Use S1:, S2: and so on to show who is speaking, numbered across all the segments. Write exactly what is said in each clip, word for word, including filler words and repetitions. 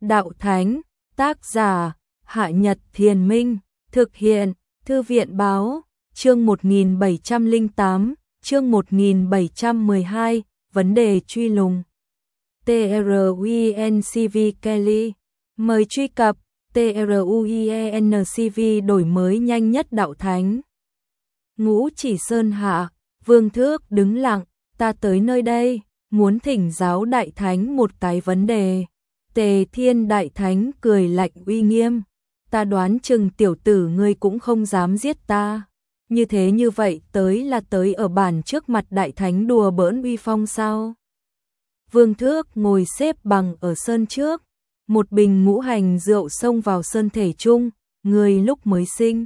S1: đạo thánh, tác giả, Hạ Nhật Thiền Minh, thực hiện, Thư viện Báo, chương một nghìn bảy trăm lẻ tám, chương một nghìn bảy trăm mười hai, vấn đề truy lùng. truencv Kelly, mời truy cập truencv đổi mới nhanh nhất đạo thánh. Ngũ Chỉ Sơn hạ, Vương Thước đứng lặng, ta tới nơi đây, muốn thỉnh giáo đại thánh một cái vấn đề. Tề Thiên đại thánh cười lạnh uy nghiêm, ta đoán chừng tiểu tử ngươi cũng không dám giết ta. Như thế như vậy tới là tới ở bản trước mặt đại thánh đùa bỡn uy phong sao? Vương Thước ngồi xếp bằng ở sơn trước, một bình ngũ hành rượu xông vào sơn thể chung, người lúc mới sinh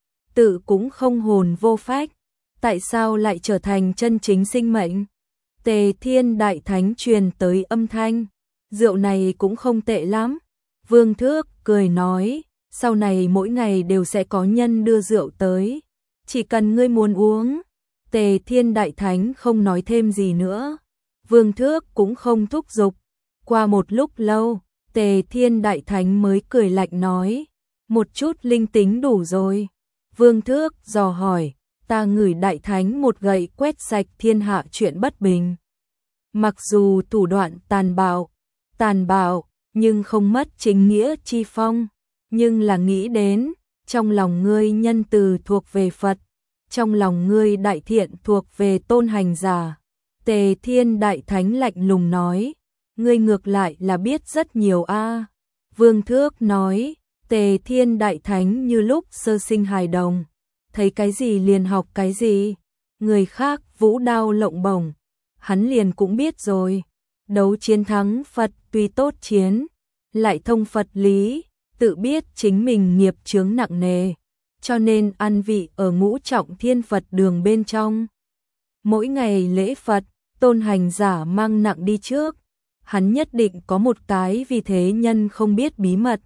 S1: tự cũng không hồn vô phách, tại sao lại trở thành chân chính sinh mệnh? Tề Thiên đại thánh truyền tới âm thanh, rượu này cũng không tệ lắm. Vương Thước cười nói, sau này mỗi ngày đều sẽ có nhân đưa rượu tới, chỉ cần ngươi muốn uống. Tề Thiên đại thánh không nói thêm gì nữa, Vương Thước cũng không thúc giục. Qua một lúc lâu, Tề Thiên đại thánh mới cười lạnh nói, một chút linh tính đủ rồi. Vương Thước dò hỏi, ta ngửi đại thánh một gậy quét sạch thiên hạ chuyện bất bình. Mặc dù thủ đoạn tàn bạo, tàn bạo, nhưng không mất chính nghĩa chi phong. Nhưng là nghĩ đến, trong lòng ngươi nhân từ thuộc về Phật, trong lòng ngươi đại thiện thuộc về tôn hành giả. Tề Thiên đại thánh lạnh lùng nói, ngươi ngược lại là biết rất nhiều a. Vương Thước nói, Tề Thiên đại thánh như lúc sơ sinh hài đồng, thấy cái gì liền học cái gì, người khác vũ đao lộng bổng, hắn liền cũng biết rồi. Đấu chiến thắng Phật tuy tốt chiến, lại thông Phật lý, tự biết chính mình nghiệp chướng nặng nề, cho nên ăn vị ở ngũ trọng thiên Phật đường bên trong. Mỗi ngày lễ Phật, tôn hành giả mang nặng đi trước, hắn nhất định có một cái vì thế nhân không biết bí mật.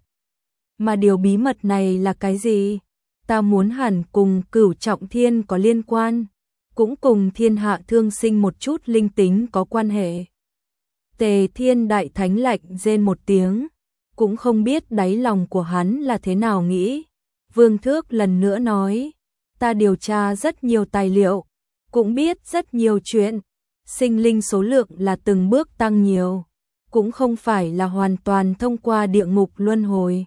S1: Mà điều bí mật này là cái gì? Ta muốn hẳn cùng cửu trọng thiên có liên quan, cũng cùng thiên hạ thương sinh một chút linh tính có quan hệ. Tề Thiên đại thánh lạnh rên một tiếng, cũng không biết đáy lòng của hắn là thế nào nghĩ. Vương Thước lần nữa nói, ta điều tra rất nhiều tài liệu, cũng biết rất nhiều chuyện, sinh linh số lượng là từng bước tăng nhiều, cũng không phải là hoàn toàn thông qua địa ngục luân hồi.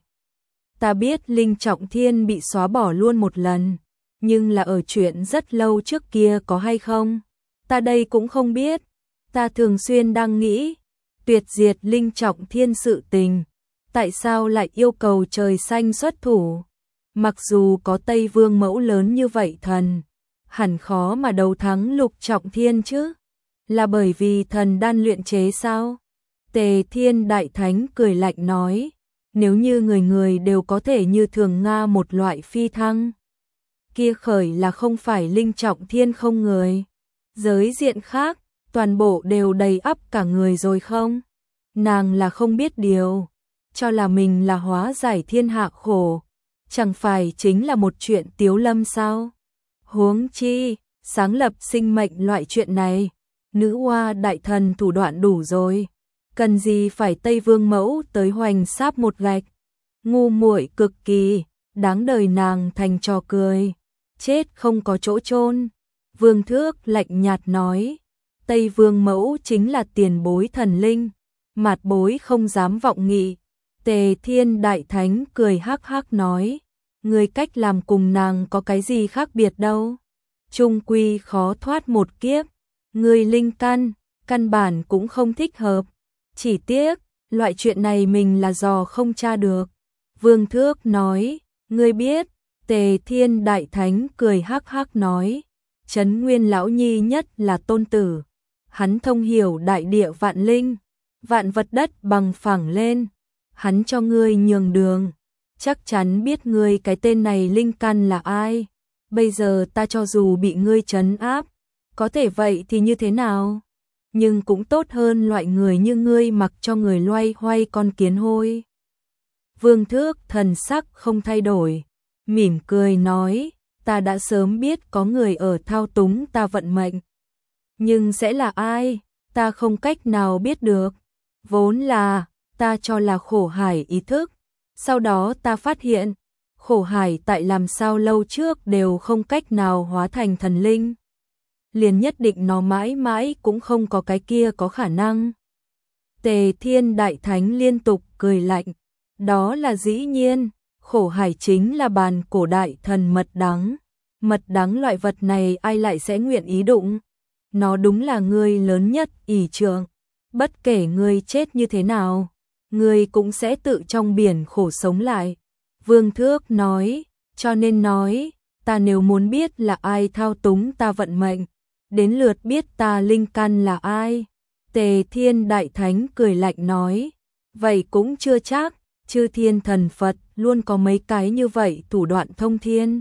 S1: Ta biết linh trọng thiên bị xóa bỏ luôn một lần, nhưng là ở chuyện rất lâu trước kia có hay không? Ta đây cũng không biết. Ta thường xuyên đang nghĩ, tuyệt diệt linh trọng thiên sự tình, tại sao lại yêu cầu trời xanh xuất thủ? Mặc dù có Tây Vương mẫu lớn như vậy thần, hẳn khó mà đấu thắng lục trọng thiên chứ? Là bởi vì thần đan luyện chế sao? Tề Thiên đại thánh cười lạnh nói, nếu như người người đều có thể như thường Nga một loại phi thăng, kia khởi là không phải linh trọng thiên không người. Giới diện khác, toàn bộ đều đầy ắp cả người rồi không? Nàng là không biết điều, cho là mình là hóa giải thiên hạ khổ, chẳng phải chính là một chuyện tiếu lâm sao? Huống chi, sáng lập sinh mệnh loại chuyện này, nữ hoa đại thần thủ đoạn đủ rồi, cần gì phải Tây Vương mẫu tới hoành sáp một gạch? Ngu muội cực kỳ, đáng đời nàng thành trò cười, chết không có chỗ chôn. Vương Thước lạnh nhạt nói, Tây Vương mẫu chính là tiền bối thần linh, mạt bối không dám vọng nghị. Tề Thiên đại thánh cười hắc hắc nói, người cách làm cùng nàng có cái gì khác biệt đâu, chung quy khó thoát một kiếp, người linh căn, căn bản cũng không thích hợp, chỉ tiếc, loại chuyện này mình là dò không tra được. Vương Thước nói, ngươi biết. Tề Thiên đại thánh cười hắc hắc nói, Trấn Nguyên lão nhi nhất là tôn tử, hắn thông hiểu đại địa vạn linh, vạn vật đất bằng phẳng lên, hắn cho ngươi nhường đường, chắc chắn biết ngươi cái tên này linh căn là ai. Bây giờ ta cho dù bị ngươi trấn áp, có thể vậy thì như thế nào? Nhưng cũng tốt hơn loại người như ngươi mặc cho người loay hoay con kiến hôi. Vương Thước thần sắc không thay đổi, mỉm cười nói, ta đã sớm biết có người ở thao túng ta vận mệnh. Nhưng sẽ là ai, ta không cách nào biết được. Vốn là, ta cho là khổ hải ý thức. Sau đó ta phát hiện, khổ hải tại làm sao lâu trước đều không cách nào hóa thành thần linh. Liền nhất định nó mãi mãi cũng không có cái kia có khả năng. Tề Thiên Đại Thánh liên tục cười lạnh. Đó là dĩ nhiên, khổ hải chính là bàn cổ đại thần mật đắng. Mật đắng loại vật này ai lại sẽ nguyện ý đụng. Nó đúng là ngươi lớn nhất ỷ trượng. Bất kể ngươi chết như thế nào, ngươi cũng sẽ tự trong biển khổ sống lại. Vương Thước nói, cho nên nói, ta nếu muốn biết là ai thao túng ta vận mệnh, đến lượt biết ta linh căn là ai. Tề Thiên Đại Thánh cười lạnh nói, vậy cũng chưa chắc, chư thiên thần Phật luôn có mấy cái như vậy thủ đoạn thông thiên.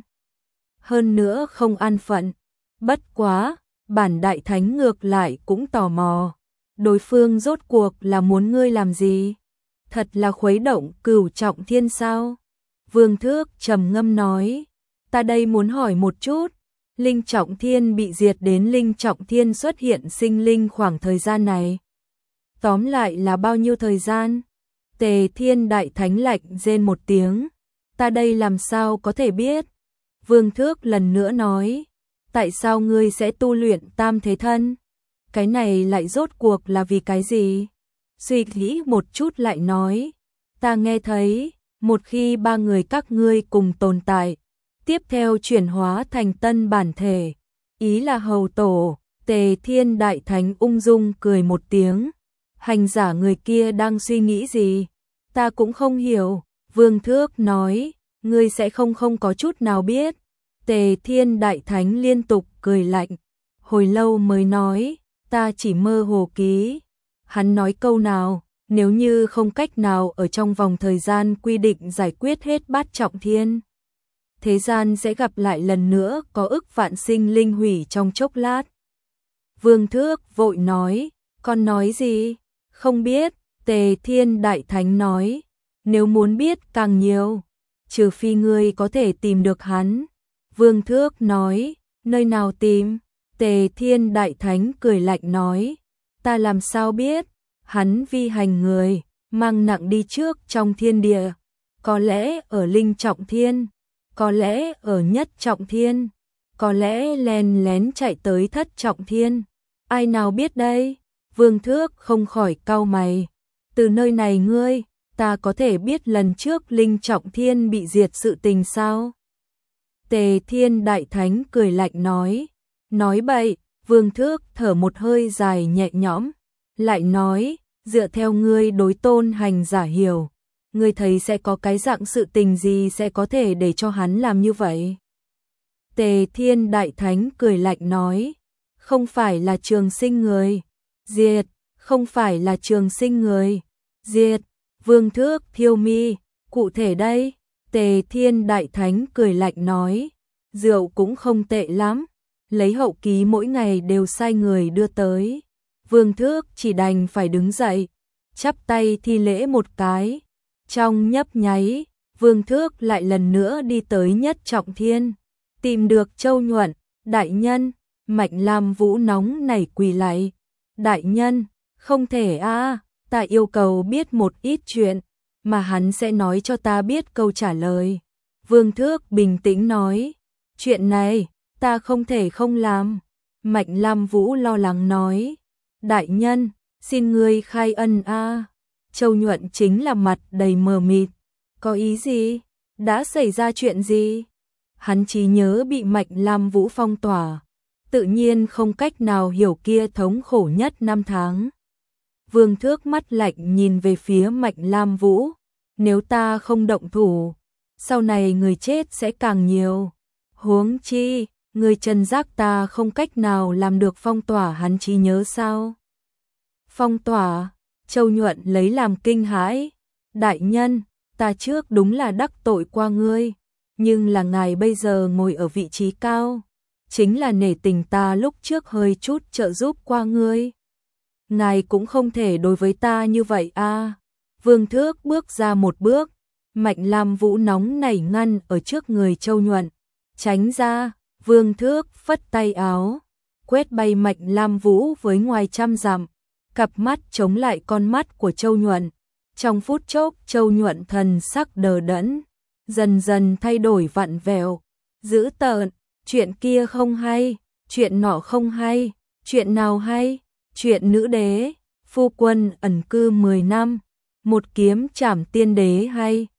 S1: Hơn nữa không an phận, bất quá, bản Đại Thánh ngược lại cũng tò mò. Đối phương rốt cuộc là muốn ngươi làm gì? Thật là khuấy động cửu trọng thiên sao? Vương Thước trầm ngâm nói, ta đây muốn hỏi một chút, linh trọng thiên bị diệt đến linh trọng thiên xuất hiện sinh linh khoảng thời gian này. Tóm lại là bao nhiêu thời gian? Tề Thiên Đại Thánh lạnh rên một tiếng, ta đây làm sao có thể biết? Vương Thước lần nữa nói, tại sao ngươi sẽ tu luyện tam thế thân? Cái này lại rốt cuộc là vì cái gì? Suy nghĩ một chút lại nói, ta nghe thấy, một khi ba người các ngươi cùng tồn tại, tiếp theo chuyển hóa thành tân bản thể, ý là hầu tổ. Tề Thiên Đại Thánh ung dung cười một tiếng, hành giả người kia đang suy nghĩ gì? Ta cũng không hiểu. Vương Thước nói, ngươi sẽ không không có chút nào biết. Tề Thiên Đại Thánh liên tục cười lạnh, hồi lâu mới nói, ta chỉ mơ hồ ký. Hắn nói câu nào, nếu như không cách nào ở trong vòng thời gian quy định giải quyết hết bát trọng thiên, thế gian sẽ gặp lại lần nữa có ức vạn sinh linh hủy trong chốc lát. Vương Thước vội nói, con nói gì? Không biết. Tề Thiên Đại Thánh nói, nếu muốn biết càng nhiều, trừ phi ngươi có thể tìm được hắn. Vương Thước nói, nơi nào tìm? Tề Thiên Đại Thánh cười lạnh nói, ta làm sao biết? Hắn vi hành người, mang nặng đi trước trong thiên địa, có lẽ ở linh trọng thiên, có lẽ ở nhất trọng thiên, có lẽ len lén chạy tới thất trọng thiên. Ai nào biết đây? Vương Thước không khỏi cau mày. Từ nơi này ngươi, ta có thể biết lần trước linh trọng thiên bị diệt sự tình sao? Tề Thiên Đại Thánh cười lạnh nói, nói bậy. Vương Thước thở một hơi dài nhẹ nhõm, lại nói, dựa theo ngươi đối tôn hành giả hiểu, ngươi thấy sẽ có cái dạng sự tình gì sẽ có thể để cho hắn làm như vậy? Tề Thiên Đại Thánh cười lạnh nói, không phải là Trường Sinh người diệt, không phải là Trường Sinh người diệt. Vương Thước thiêu mi, cụ thể đây? Tề Thiên Đại Thánh cười lạnh nói, rượu cũng không tệ lắm, lấy hậu ký mỗi ngày đều sai người đưa tới. Vương Thước chỉ đành phải đứng dậy, chắp tay thi lễ một cái. Trong nhấp nháy, Vương Thước lại lần nữa đi tới nhất trọng thiên, tìm được Châu Nhuận. Đại nhân, Mạnh Lam Vũ nóng nảy quỳ lạy. Đại nhân, không thể a, à, ta yêu cầu biết một ít chuyện, mà hắn sẽ nói cho ta biết câu trả lời. Vương Thước bình tĩnh nói, chuyện này, ta không thể không làm. Mạnh Lam Vũ lo lắng nói, đại nhân, xin ngươi khai ân a. À. Châu Nhuận chính là mặt đầy mờ mịt, có ý gì? Đã xảy ra chuyện gì? Hắn trí nhớ bị Mạnh Lam Vũ phong tỏa, tự nhiên không cách nào hiểu kia thống khổ nhất năm tháng. Vương Thước mắt lạnh nhìn về phía Mạnh Lam Vũ, nếu ta không động thủ, sau này người chết sẽ càng nhiều. Huống chi, người Trần Giác ta không cách nào làm được phong tỏa hắn trí nhớ sao? Phong tỏa? Châu Nhuận lấy làm kinh hãi. Đại nhân, ta trước đúng là đắc tội qua ngươi, nhưng là ngài bây giờ ngồi ở vị trí cao, chính là nể tình ta lúc trước hơi chút trợ giúp qua ngươi. Ngài cũng không thể đối với ta như vậy a. À. Vương Thước bước ra một bước, Mạnh Lam Vũ nóng nảy ngăn ở trước người Châu Nhuận. Tránh ra. Vương Thước phất tay áo, quét bay Mạnh Lam Vũ với ngoài trăm dặm, cặp mắt chống lại con mắt của Châu Nhuận. Trong phút chốc Châu Nhuận thần sắc đờ đẫn, dần dần thay đổi vặn vẹo, dữ tợn, chuyện kia không hay, chuyện nọ không hay, chuyện nào hay, chuyện nữ đế, phu quân ẩn cư mười năm, một kiếm trảm tiên đế hay,